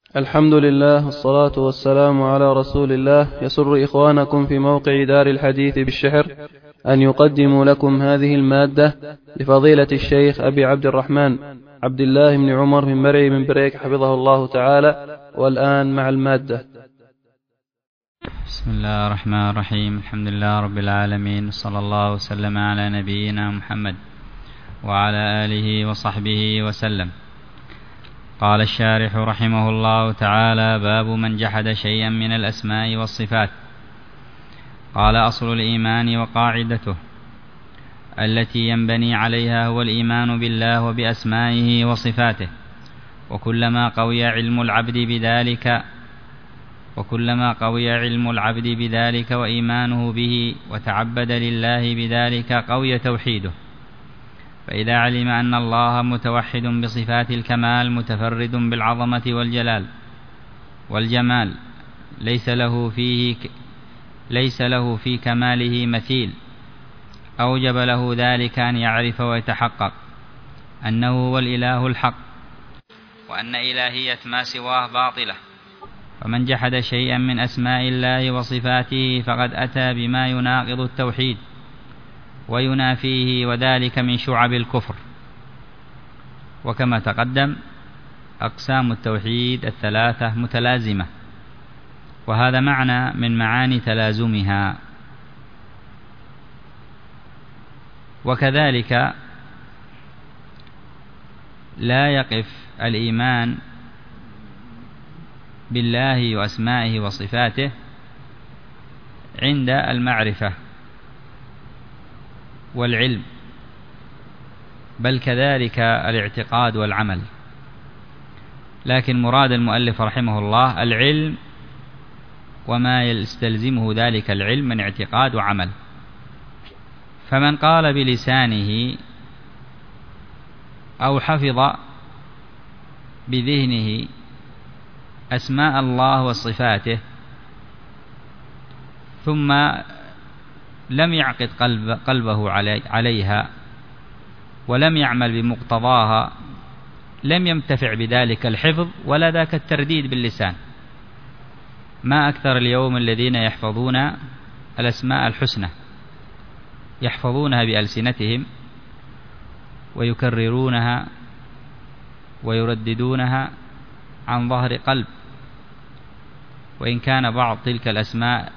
الحمد لله والصلاة والسلام على رسول الله. يسر إخوانكم في موقع دار الحديث بالشحر أن يقدموا لكم هذه المادة لفضيلة الشيخ أبي عبد الرحمن عبد الله بن عمر من مرعي من بريك حفظه الله تعالى. والآن مع المادة. بسم الله الرحمن الرحيم. الحمد لله رب العالمين، صلى الله وسلم على نبينا محمد وعلى آله وصحبه وسلم. قال الشارح رحمه الله تعالى: باب من جحد شيئا من الأسماء والصفات. قال: أصل الإيمان وقاعدته التي ينبني عليها هو الإيمان بالله وبأسمائه وصفاته، وكلما قوي علم العبد بذلك وإيمانه به وتعبد لله بذلك قوي توحيده. فإذا علم أن الله متوحد بصفات الكمال متفرد بالعظمة والجمال ليس له في كماله مثيل، أوجب له ذلك أن يعرف ويتحقق أنه هو الإله الحق، وأن إلهية ما سواه باطلة. فمن جحد شيئا من أسماء الله وصفاته فقد أتى بما يناقض التوحيد وينافيه، وذلك من شعب الكفر. وكما تقدم أقسام التوحيد الثلاثة متلازمة، وهذا معنى من معاني تلازمها. وكذلك لا يقف الإيمان بالله وأسمائه وصفاته عند المعرفة والعلم، بل كذلك الاعتقاد والعمل. لكن مراد المؤلف رحمه الله العلم وما يستلزمه ذلك العلم من اعتقاد وعمل. فمن قال بلسانه أو حفظ بذهنه أسماء الله وصفاته ثم لم يعقد قلبه عليها ولم يعمل بمقتضاها، لم ينتفع بذلك الحفظ ولا ذاك الترديد باللسان. ما أكثر اليوم الذين يحفظون الأسماء الحسنى، يحفظونها بألسنتهم ويكررونها ويرددونها عن ظهر قلب، وإن كان بعض تلك الأسماء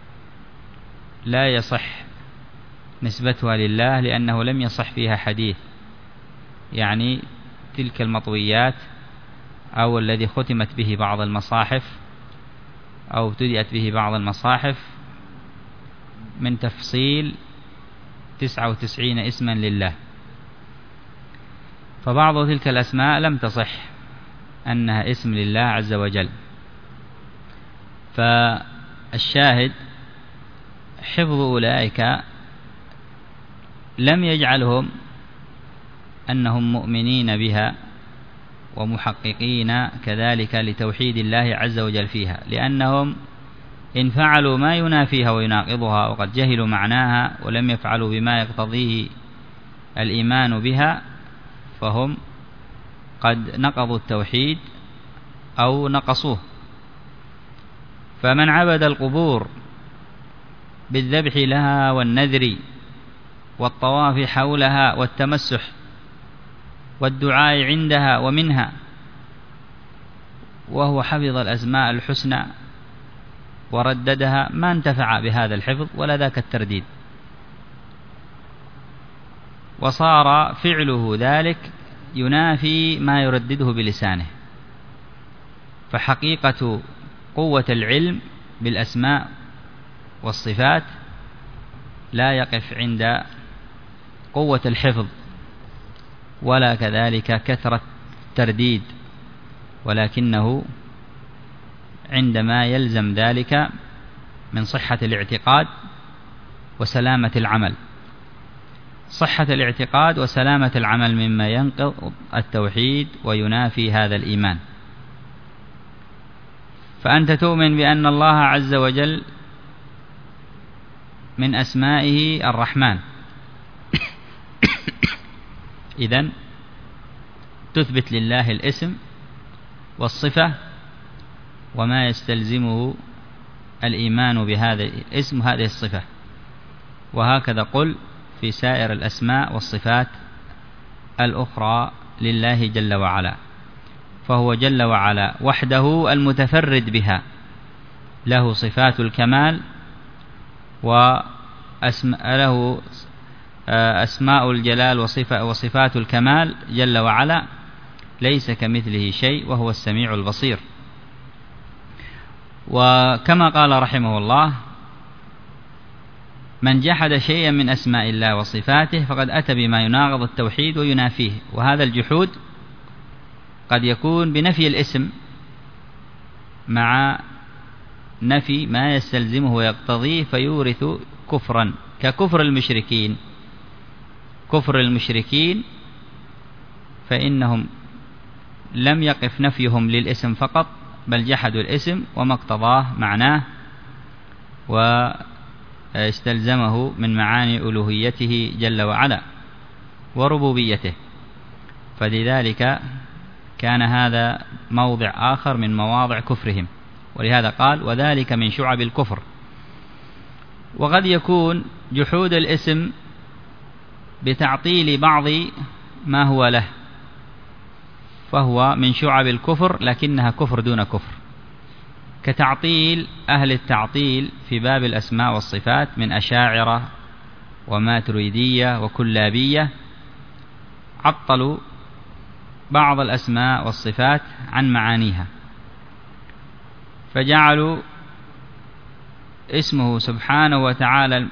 لا يصح نسبتها لله لأنه لم يصح فيها حديث، يعني تلك المطويات أو الذي ختمت به بعض المصاحف أو ابتدأت به بعض المصاحف من تفصيل 99 اسما لله، فبعض تلك الأسماء لم تصح أنها اسم لله عز وجل. فالشاهد حفظ أولئك لم يجعلهم أنهم مؤمنين بها ومحققين كذلك لتوحيد الله عز وجل فيها، لأنهم إن فعلوا ما ينافيها ويناقضها وقد جهلوا معناها ولم يفعلوا بما يقتضيه الإيمان بها فهم قد نقضوا التوحيد أو نقصوه. فمن عبد القبور بالذبح لها والنذر والطواف حولها والتمسح والدعاء عندها ومنها وهو حفظ الأسماء الحسنى ورددها، ما انتفع بهذا الحفظ ولا ذاك الترديد، وصار فعله ذلك ينافي ما يردده بلسانه. فحقيقة قوة العلم بالأسماء والصفات لا يقف عند قوة الحفظ ولا كذلك كثرة الترديد، ولكنه عندما يلزم ذلك من صحة الاعتقاد وسلامة العمل. صحة الاعتقاد وسلامة العمل مما ينقض التوحيد وينافي هذا الإيمان. فأنت تؤمن بأن الله عز وجل من أسمائه الرحمن، إذن تثبت لله الاسم والصفة وما يستلزمه الإيمان بهذا الاسم هذه الصفة. وهكذا قل في سائر الأسماء والصفات الأخرى لله جل وعلا، فهو جل وعلا وحده المتفرد بها، له صفات الكمال وله أسماء الجلال وصفات الكمال جل وعلا، ليس كمثله شيء وهو السميع البصير. وكما قال رحمه الله: من جحد شيئا من أسماء الله وصفاته فقد أتى بما يناقض التوحيد وينافيه. وهذا الجحود قد يكون بنفي الاسم مع نفي ما يستلزمه ويقتضيه فيورث كفرا، ككفر المشركين. كفر المشركين فإنهم لم يقف نفيهم للاسم فقط، بل جحدوا الاسم وما اقتضاه معناه واستلزمه من معاني ألوهيته جل وعلا وربوبيته. فلذلك كان هذا موضع آخر من مواضع كفرهم، ولهذا قال: وذلك من شعب الكفر. وقد يكون جحود الاسم بتعطيل بعض ما هو له، فهو من شعب الكفر لكنها كفر دون كفر، كتعطيل أهل التعطيل في باب الأسماء والصفات من أشاعرة وماتريدية وكلابية، عطلوا بعض الأسماء والصفات عن معانيها، فجعلوا اسمه سبحانه وتعالى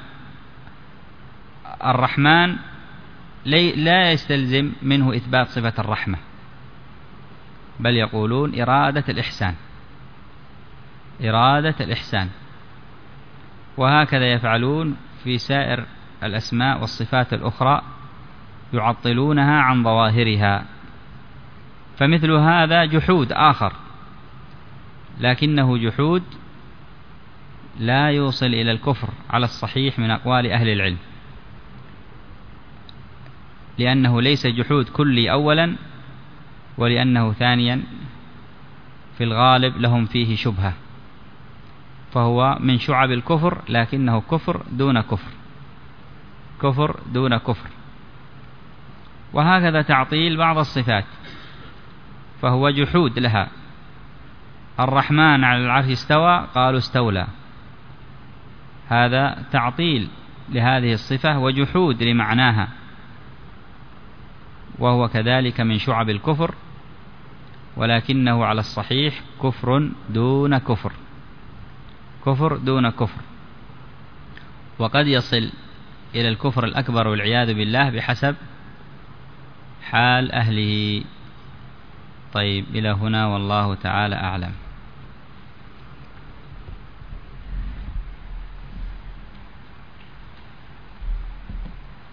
الرحمن لا يستلزم منه إثبات صفة الرحمة، بل يقولون إرادة الإحسان. وهكذا يفعلون في سائر الأسماء والصفات الأخرى، يعطلونها عن ظواهرها. فمثل هذا جحود آخر، لكنه جحود لا يوصل إلى الكفر على الصحيح من أقوال أهل العلم، لأنه ليس جحود كلي أولا، ولأنه ثانيا في الغالب لهم فيه شبهة، فهو من شعب الكفر لكنه كفر دون كفر، كفر دون كفر. وهكذا تعطيل بعض الصفات فهو جحود لها. الرحمن على العرش استوى، قالوا استولى، هذا تعطيل لهذه الصفة وجحود لمعناها، وهو كذلك من شعب الكفر، ولكنه على الصحيح كفر دون كفر، كفر دون كفر. وقد يصل إلى الكفر الأكبر والعياذ بالله بحسب حال أهله. طيب، إلى هنا والله تعالى أعلم.